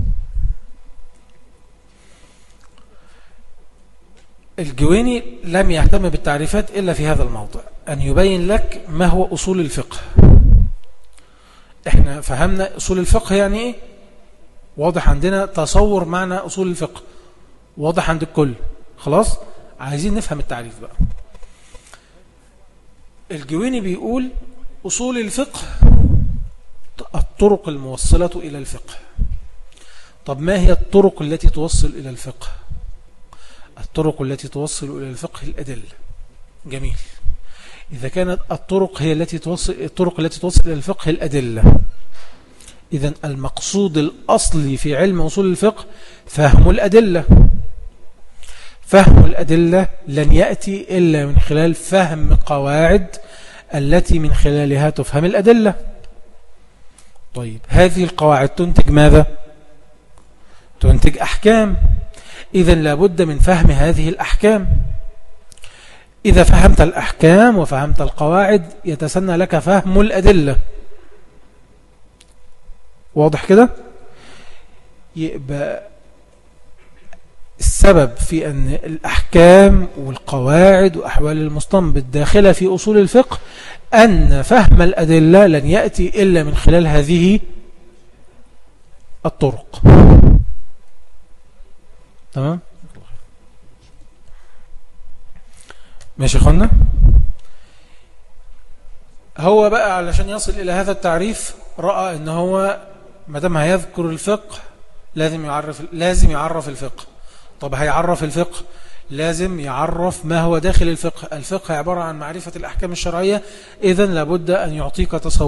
Speaker 1: الجويني لم يهتم بالتعريفات إلا في هذا الموضع، أن يبين لك ما هو أصول الفقه. احنا فهمنا أصول الفقه يعني ايه، واضح عندنا تصور معنى أصول الفقه، واضح عند الكل. خلاص عايزين نفهم التعريف بقى. الجويني بيقول أصول الفقه الطرق الموصلة إلى الفقه. طب ما هي الطرق التي توصل إلى الفقه؟ الطرق التي توصل إلى الفقه الأدلة. جميل. إذا كانت الطرق هي التي توصل إلى الفقه الأدلة، إذن المقصود الأصلي في علم أصول الفقه فهم الأدلة. فهم الأدلة لن يأتي إلا من خلال فهم قواعد التي من خلالها تفهم الأدلة. طيب هذه القواعد تنتج ماذا؟ تنتج أحكام. إذن لابد من فهم هذه الأحكام. إذا فهمت الأحكام وفهمت القواعد يتسنى لك فهم الأدلة. واضح كده؟ يبقى السبب في أن الأحكام والقواعد وأحوال المستنبط داخلة في أصول الفقه أن فهم الأدلة لن يأتي إلا من خلال هذه الطرق. تمام؟ ماشي أخوانا؟ هو بقى علشان يصل إلى هذا التعريف رأى أنه هو مدام هيذكر الفقه لازم يعرف الفقه. طب هيعرف الفقه لازم يعرف ما هو داخل الفقه. الفقه عبارة عن معرفة الأحكام الشرعية، إذن لابد أن يعطيك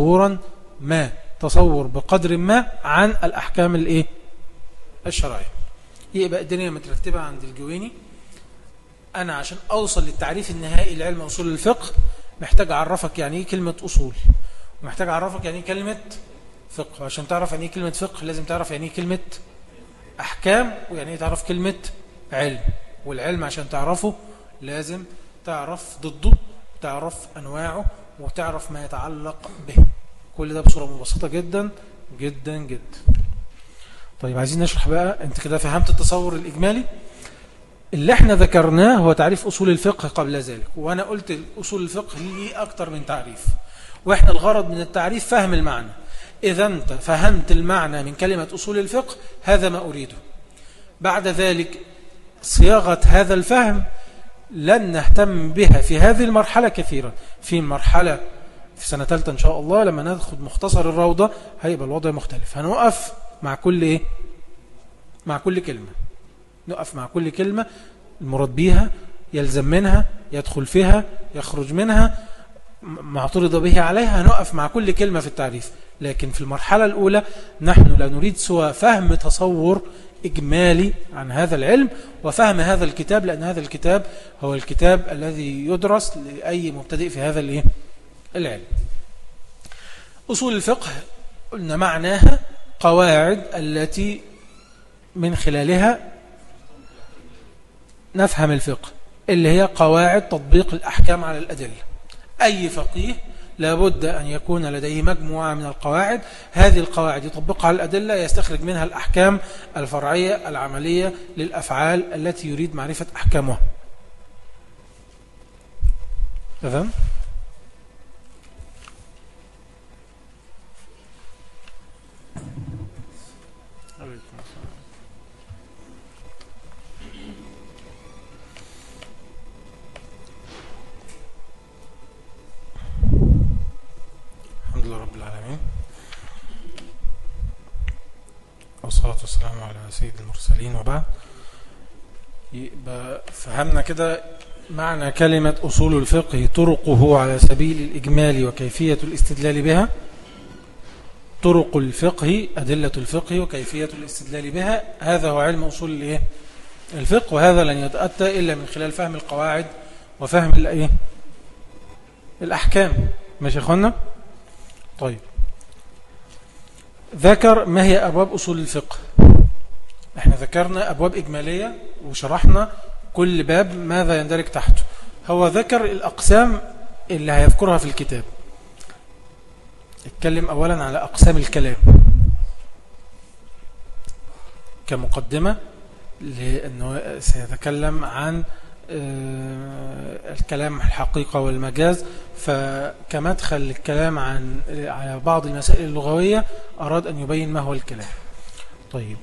Speaker 1: تصور بقدر ما عن الأحكام الشرعية. يبقى الدنيا مترتبة عند الجويني. أنا عشان أوصل للتعريف النهائي لعلم أصول الفقه محتاج أعرفك يعني إيه كلمة أصول، ومحتاج أعرفك يعني إيه كلمة فقه. عشان تعرف يعني ايه كلمة فقه لازم تعرف يعني ايه كلمة أحكام، ويعني ايه تعرف كلمة علم. والعلم عشان تعرفه لازم تعرف ضده، تعرف أنواعه، وتعرف ما يتعلق به. كل ده بصورة مبسطة جدا جدا جدا. طيب عايزين نشرح بقى. انت كده فهمت التصور الإجمالي. اللي احنا ذكرناه هو تعريف أصول الفقه قبل ذلك، وأنا قلت أصول الفقه ليه أكتر من تعريف، وإحنا الغرض من التعريف فهم المعنى. إذا أنت فهمت المعنى من كلمة أصول الفقه هذا ما أريده. بعد ذلك صياغة هذا الفهم لن نهتم بها في هذه المرحلة كثيرا. في المرحلة في سنة ثالثة إن شاء الله لما ندخل مختصر الروضة هيبقى الوضع مختلف. هنوقف مع كل إيه؟ مع كل كلمة. نقف مع كل كلمة المراد بيها، يلزم منها، يدخل فيها، يخرج منها، ما اعترض به عليها. هنقف مع كل كلمة في التعريف. لكن في المرحلة الأولى نحن لا نريد سوى فهم تصور إجمالي عن هذا العلم وفهم هذا الكتاب، لأن هذا الكتاب هو الكتاب الذي يدرس لأي مبتدئ في هذا العلم. أصول الفقه قلنا معناها قواعد التي من خلالها نفهم الفقه، اللي هي قواعد تطبيق الأحكام على الأدلة. أي فقيه لابد أن يكون لديه مجموعة من القواعد، هذه القواعد يطبقها على الأدلة، يستخرج منها الأحكام الفرعية العملية للأفعال التي يريد معرفة أحكامها. تمام؟ الحمد لله رب العالمين، والصلاة والسلام على سيد المرسلين، وبعد. يبقى فهمنا كده معنى كلمة أصول الفقه، طرقه على سبيل الإجمال وكيفية الاستدلال بها. طرق الفقه، أدلة الفقه وكيفية الاستدلال بها، هذا هو علم أصول الفقه. وهذا لن يتأتى إلا من خلال فهم القواعد وفهم الأحكام. ماشي يا أخوانا؟ طيب، ذكر ما هي أبواب أصول الفقه. احنا ذكرنا أبواب إجمالية وشرحنا كل باب ماذا يندرج تحته. هو ذكر الأقسام اللي هيذكرها في الكتاب. اتكلم أولا على أقسام الكلام كمقدمة، لأنه سيتكلم عن الكلام الحقيقة والمجاز، فكمدخل الكلام على بعض المسائل اللغوية أراد أن يبين ما هو الكلام. طيب،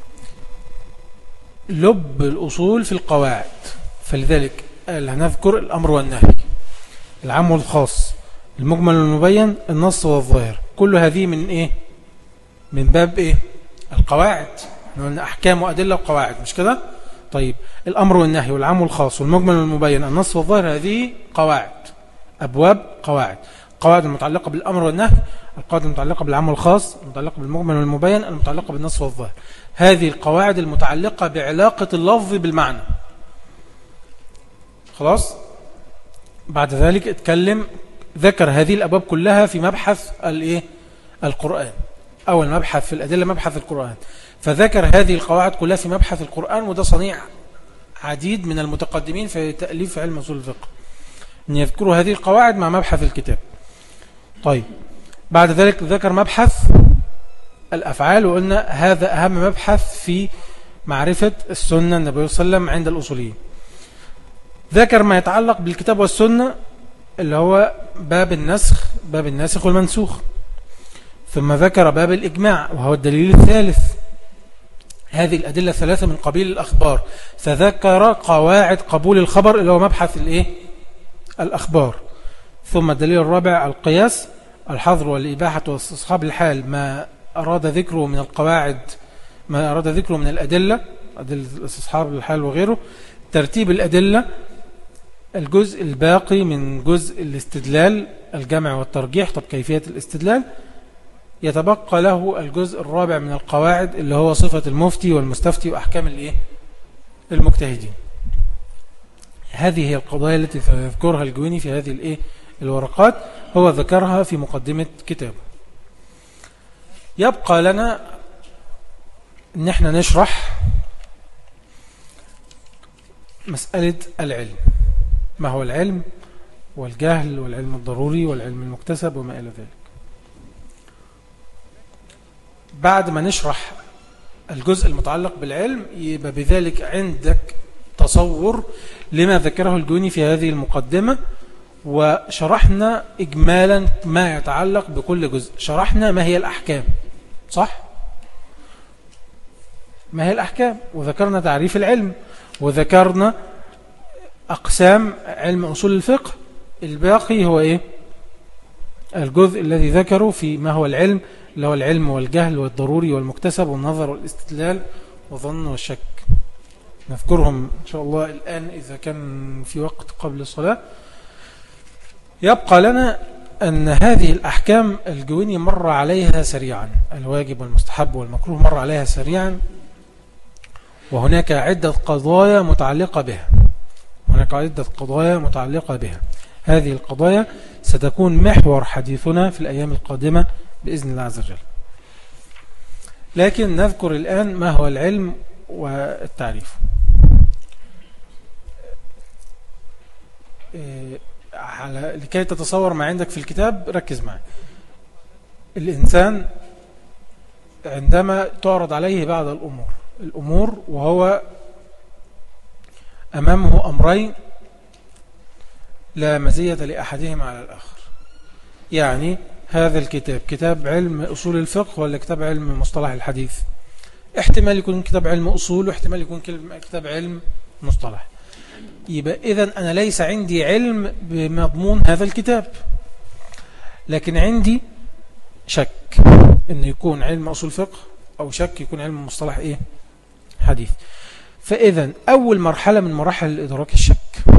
Speaker 1: لب الأصول في القواعد، فلذلك قال هنذكر الأمر والنهي، العام والخاص، المجمل والمبين، النص والظاهر. كل هذه من إيه؟ من باب القواعد. قلنا أحكام وأدلة وقواعد، مش كده؟ طيب، الأمر والنهي والعام والخاص والمجمل والمبين، النص والظاهر، هذه قواعد، أبواب قواعد. قواعد المتعلقة بالأمر والنهي، القواعد المتعلقة بالعام والخاص، المتعلقة بالمجمل والمبين، المتعلقة بالنص والظاهر. هذه القواعد المتعلقة بعلاقة اللفظ بالمعنى. خلاص؟ بعد ذلك ذكر هذه الأبواب كلها في مبحث القرآن. أول مبحث في الأدلة مبحث القرآن، فذكر هذه القواعد كلها في مبحث القرآن. وده صنيع عديد من المتقدمين في تأليف علم أصول الفقه، أن يذكروا هذه القواعد مع مبحث الكتاب. طيب، بعد ذلك ذكر مبحث الأفعال، وقلنا هذا أهم مبحث في معرفة السنة النبوية صلى الله عليه وسلم عند الأصوليين. ذكر ما يتعلق بالكتاب والسنة، اللي هو باب الناسخ والمنسوخ. ثم ذكر باب الإجماع، وهو الدليل الثالث. هذه الأدلة الثلاثة من قبيل الأخبار، فذكر قواعد قبول الخبر، اللي هو مبحث الأخبار. ثم الدليل الرابع القياس، الحظر والإباحة واستصحاب الحال، ما أراد ذكره من القواعد، ما أراد ذكره من الأدلة، أدلة استصحاب الحال وغيره. ترتيب الأدلة، الجزء الباقي من جزء الاستدلال، الجمع والترجيح. طب كيفية الاستدلال؟ يتبقى له الجزء الرابع من القواعد، اللي هو صفة المفتي والمستفتي وأحكام المجتهدين. هذه هي القضايا التي سيذكرها الجويني في هذه الورقات، هو ذكرها في مقدمة كتابه. يبقى لنا ان احنا نشرح مسألة العلم. ما هو العلم والجهل والعلم الضروري والعلم المكتسب وما إلى ذلك. بعد ما نشرح الجزء المتعلق بالعلم يبقى بذلك عندك تصور لما ذكره الجوني في هذه المقدمة، وشرحنا إجمالا ما يتعلق بكل جزء. شرحنا ما هي الأحكام، صح؟ ما هي الأحكام، وذكرنا تعريف العلم، وذكرنا أقسام علم أصول الفقه. الباقي هو إيه؟ الجزء الذي ذكره في ما هو العلم، اللي هو العلم والجهل والضروري والمكتسب والنظر والاستدلال والظن والشك. نذكرهم إن شاء الله الآن إذا كان في وقت قبل الصلاة. يبقى لنا أن هذه الأحكام الجويني مر عليها سريعا، الواجب والمستحب والمكروه مر عليها سريعا، وهناك عدة قضايا متعلقة بها. هذه القضايا ستكون محور حديثنا في الأيام القادمة بإذن الله عز وجل. لكن نذكر الآن ما هو العلم والتعريف. لكي تتصور ما عندك في الكتاب ركز معي. الإنسان عندما تعرض عليه بعض الأمور وهو أمامه أمرين لا مزية لأحدهما على الآخر، يعني هذا الكتاب كتاب علم أصول الفقه ولا كتاب علم مصطلح الحديث؟ احتمال يكون كتاب علم أصول واحتمال يكون كتاب علم مصطلح. يبقى إذن أنا ليس عندي علم بمضمون هذا الكتاب، لكن عندي شك إنه يكون علم أصول فقه أو شك يكون علم مصطلح إيه؟ حديث. فإذن أول مرحلة من مراحل الإدراك الشك،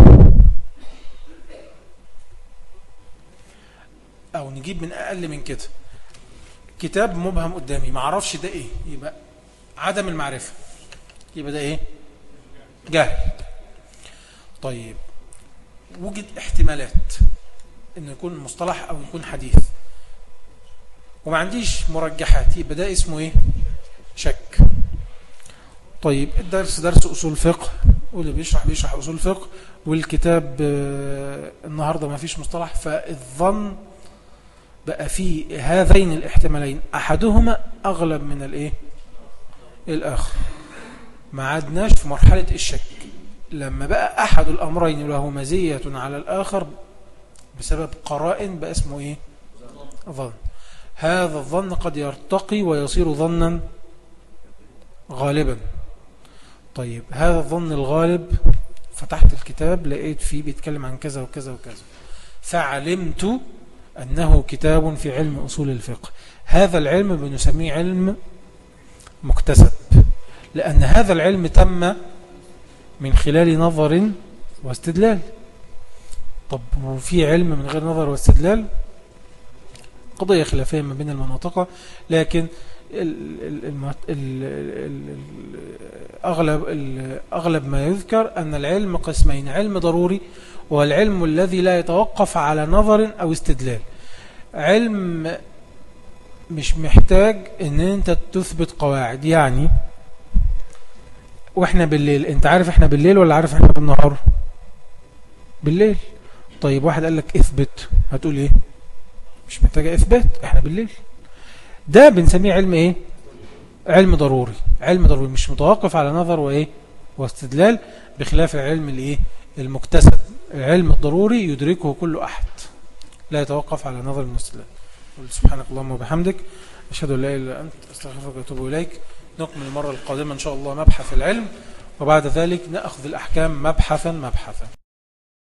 Speaker 1: أو نجيب من أقل من كده كتاب مبهم قدامي ما أعرفش ده إيه، يبقى عدم المعرفة، يبقى ده إيه؟ جهل. طيب وجد احتمالات إنه يكون مصطلح أو يكون حديث وما عنديش مرجحات، يبقى ده اسمه إيه؟ شك. طيب الدرس درس أصول فقه واللي بيشرح أصول فقه، والكتاب النهاردة ما فيش مصطلح، فالظن بقى في هذين الاحتمالين أحدهما أغلب من الإيه؟ الآخر. ما عدناش في مرحلة الشك. لما بقى أحد الأمرين له مزية على الآخر بسبب قرائن بقى اسمه إيه؟ ظن. هذا الظن قد يرتقي ويصير ظنا غالبا. طيب هذا الظن الغالب فتحت الكتاب لقيت فيه بيتكلم عن كذا وكذا وكذا، فعلمت أنه كتاب في علم أصول الفقه. هذا العلم بنسميه علم مكتسب، لأن هذا العلم تم من خلال نظر واستدلال. طب وفي علم من غير نظر واستدلال؟ قضية خلافية ما بين المناطق، لكن أغلب ما يذكر أن العلم قسمين: علم ضروري والعلم الذي لا يتوقف على نظر أو استدلال. علم مش محتاج ان انت تثبت قواعد، يعني واحنا بالليل، انت عارف احنا بالليل ولا عارف احنا بالنهار؟ بالليل. طيب واحد قال لك اثبت، هتقول ايه؟ مش محتاجة اثبات، احنا بالليل. ده بنسميه علم ايه؟ علم ضروري. علم ضروري مش متوقف على نظر وايه واستدلال، بخلاف العلم الايه المكتسب. العلم الضروري يدركه كل احد، لا يتوقف على نظر واستدلال. سبحانك اللهم وبحمدك، أشهد أن لا إله إلا أنت، أستغفرك وأتوب إليك. نكمل المرة القادمة إن شاء الله مبحث العلم، وبعد ذلك نأخذ الأحكام مبحثا.